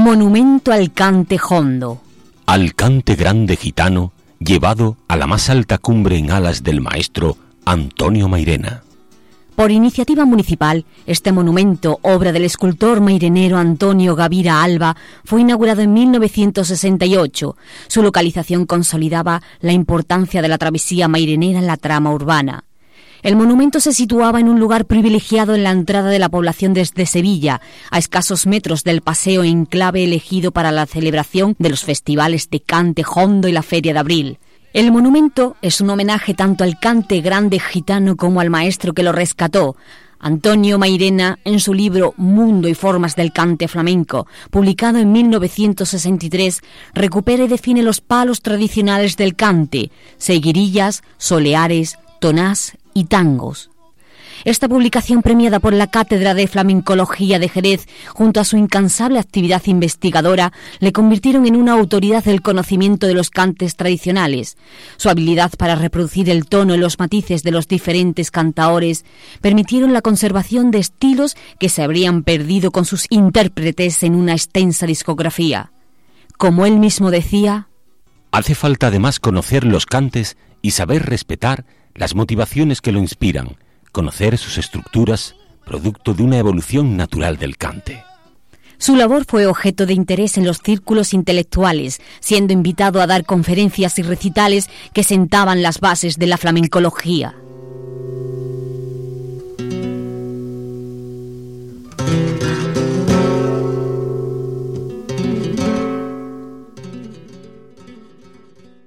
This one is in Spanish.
Monumento al cante jondo. Al cante grande gitano, llevado a la más alta cumbre en alas del maestro Antonio Mairena. Por iniciativa municipal, este monumento, obra del escultor mairenero Antonio Gavira Alba, fue inaugurado en 1968. Su localización consolidaba la importancia de la travesía mairenera en la trama urbana. El monumento se situaba en un lugar privilegiado en la entrada de la población desde Sevilla, a escasos metros del paseo enclave elegido para la celebración de los festivales de cante jondo y la Feria de Abril. El monumento es un homenaje tanto al cante grande gitano como al maestro que lo rescató. Antonio Mairena, en su libro Mundo y formas del cante flamenco, publicado en 1963, recupera y define los palos tradicionales del cante: seguirillas, soleares, tonás y tangos. Esta publicación, premiada por la Cátedra de Flamencología de Jerez, junto a su incansable actividad investigadora, le convirtieron en una autoridad del conocimiento de los cantes tradicionales. Su habilidad para reproducir el tono y los matices de los diferentes cantaores permitieron la conservación de estilos que se habrían perdido con sus intérpretes en una extensa discografía. Como él mismo decía: hace falta además conocer los cantes y saber respetar las motivaciones que lo inspiran, conocer sus estructuras, producto de una evolución natural del cante. Su labor fue objeto de interés en los círculos intelectuales, siendo invitado a dar conferencias y recitales que sentaban las bases de la flamencología.